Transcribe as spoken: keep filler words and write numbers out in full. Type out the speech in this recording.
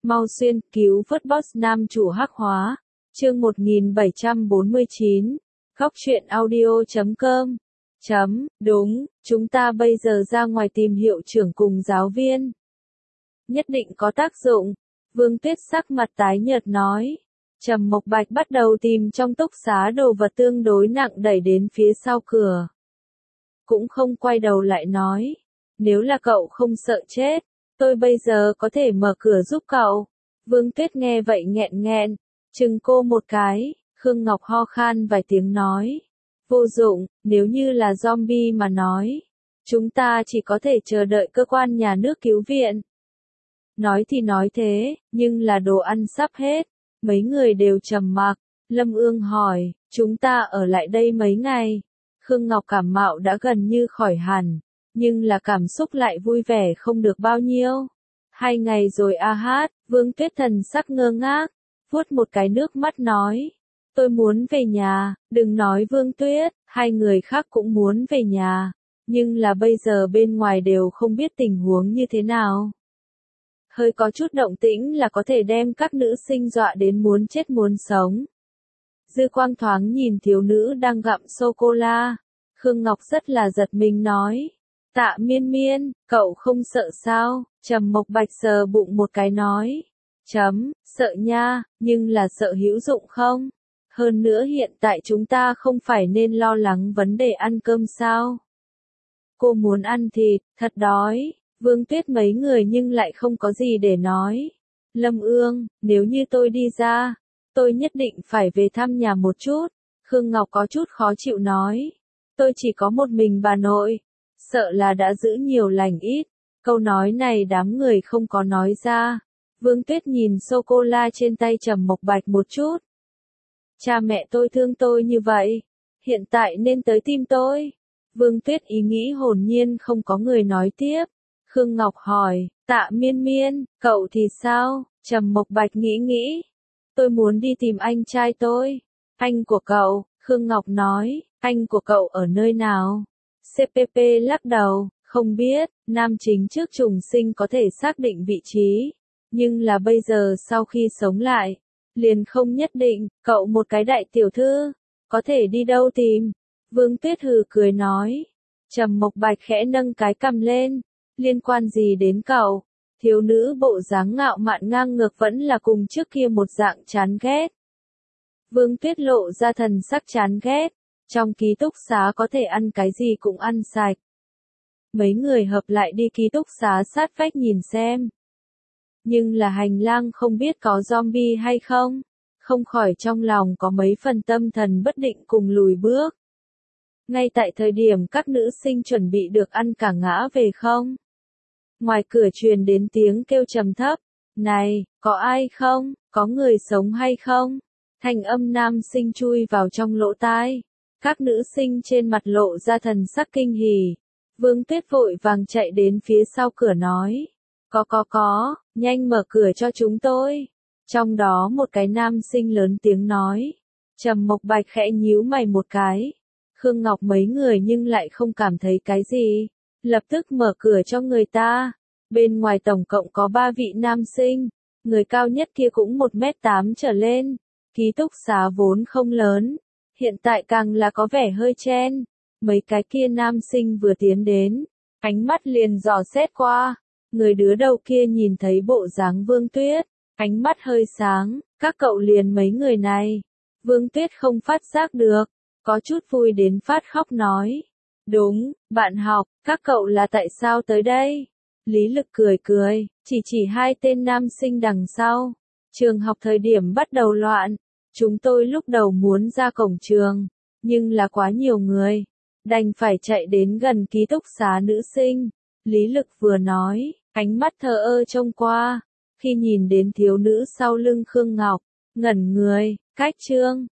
Mau xuyên cứu vớt boss nam chủ hắc hóa. Chương một nghìn bảy trăm bốn mươi chín. Góc truyện audio chấm com. Chấm, đúng, chúng ta bây giờ ra ngoài tìm hiệu trưởng cùng giáo viên. Nhất định có tác dụng. Vương Tuyết sắc mặt tái nhợt nói. Trầm Mộc Bạch bắt đầu tìm trong túc xá đồ vật tương đối nặng đẩy đến phía sau cửa. Cũng không quay đầu lại nói. Nếu là cậu không sợ chết, tôi bây giờ có thể mở cửa giúp cậu. Vương Tuyết nghe vậy nghẹn nghẹn, chừng cô một cái, Khương Ngọc ho khan vài tiếng nói. Vô dụng, nếu như là zombie mà nói. Chúng ta chỉ có thể chờ đợi cơ quan nhà nước cứu viện. Nói thì nói thế, nhưng là đồ ăn sắp hết. Mấy người đều trầm mặc. Lâm Ương hỏi, chúng ta ở lại đây mấy ngày. Khương Ngọc cảm mạo đã gần như khỏi hẳn, nhưng là cảm xúc lại vui vẻ không được bao nhiêu. Hai ngày rồi a hát, Vương Tuyết thần sắc ngơ ngác, vuốt một cái nước mắt nói. Tôi muốn về nhà, đừng nói Vương Tuyết, hai người khác cũng muốn về nhà. Nhưng là bây giờ bên ngoài đều không biết tình huống như thế nào. Hơi có chút động tĩnh là có thể đem các nữ sinh dọa đến muốn chết muốn sống. Dư Quang thoáng nhìn thiếu nữ đang gặm sô-cô-la. Khương Ngọc rất là giật mình nói. Tạ Miên Miên, cậu không sợ sao? Trầm Mộc Bạch sờ bụng một cái nói. Chấm, sợ nha, nhưng là sợ hữu dụng không? Hơn nữa hiện tại chúng ta không phải nên lo lắng vấn đề ăn cơm sao? Cô muốn ăn thịt, thật đói. Vương Tuyết mấy người nhưng lại không có gì để nói. Lâm Ương, nếu như tôi đi ra, tôi nhất định phải về thăm nhà một chút. Khương Ngọc có chút khó chịu nói. Tôi chỉ có một mình bà nội. Sợ là đã giữ nhiều lành ít. Câu nói này đám người không có nói ra. Vương Tuyết nhìn sô-cô-la trên tay Trầm Mộc Bạch một chút. Cha mẹ tôi thương tôi như vậy. Hiện tại nên tới tìm tôi. Vương Tuyết ý nghĩ hồn nhiên không có người nói tiếp. Khương Ngọc hỏi, Tạ Miên Miên, cậu thì sao? Trầm Mộc Bạch nghĩ nghĩ. Tôi muốn đi tìm anh trai tôi. Anh của cậu, Khương Ngọc nói, anh của cậu ở nơi nào? xê pê pê lắc đầu, không biết, nam chính trước trùng sinh có thể xác định vị trí. Nhưng là bây giờ sau khi sống lại, liền không nhất định, cậu một cái đại tiểu thư, có thể đi đâu tìm? Vương Tuyết hừ cười nói. Trầm Mộc Bạch khẽ nâng cái cằm lên. Liên quan gì đến cậu? Thiếu nữ bộ dáng ngạo mạn ngang ngược vẫn là cùng trước kia một dạng chán ghét. Vương Tuyết lộ ra thần sắc chán ghét. Trong ký túc xá có thể ăn cái gì cũng ăn sạch. Mấy người hợp lại đi ký túc xá sát vách nhìn xem. Nhưng là hành lang không biết có zombie hay không. Không khỏi trong lòng có mấy phần tâm thần bất định cùng lùi bước. Ngay tại thời điểm các nữ sinh chuẩn bị được ăn cả ngã về không? Ngoài cửa truyền đến tiếng kêu trầm thấp. Này, có ai không? Có người sống hay không? Thanh âm nam sinh chui vào trong lỗ tai. Các nữ sinh trên mặt lộ ra thần sắc kinh hỉ. Vương Tuyết vội vàng chạy đến phía sau cửa nói. Có có có, nhanh mở cửa cho chúng tôi. Trong đó một cái nam sinh lớn tiếng nói. Trầm Mộc Bạch khẽ nhíu mày một cái. Khương Ngọc mấy người nhưng lại không cảm thấy cái gì. Lập tức mở cửa cho người ta. Bên ngoài tổng cộng có ba vị nam sinh. Người cao nhất kia cũng một mét tám trở lên. Ký túc xá vốn không lớn. Hiện tại càng là có vẻ hơi chen. Mấy cái kia nam sinh vừa tiến đến. Ánh mắt liền dò xét qua. Người đứa đầu kia nhìn thấy bộ dáng Vương Tuyết. Ánh mắt hơi sáng. Các cậu liền mấy người này. Vương Tuyết không phát giác được. Có chút vui đến phát khóc nói. Đúng, bạn học, các cậu là tại sao tới đây? Lý Lực cười cười, chỉ chỉ hai tên nam sinh đằng sau. Trường học thời điểm bắt đầu loạn. Chúng tôi lúc đầu muốn ra cổng trường, nhưng là quá nhiều người. Đành phải chạy đến gần ký túc xá nữ sinh. Lý Lực vừa nói, ánh mắt thờ ơ trông qua. Khi nhìn đến thiếu nữ sau lưng Khương Ngọc, ngẩn người, cách chương.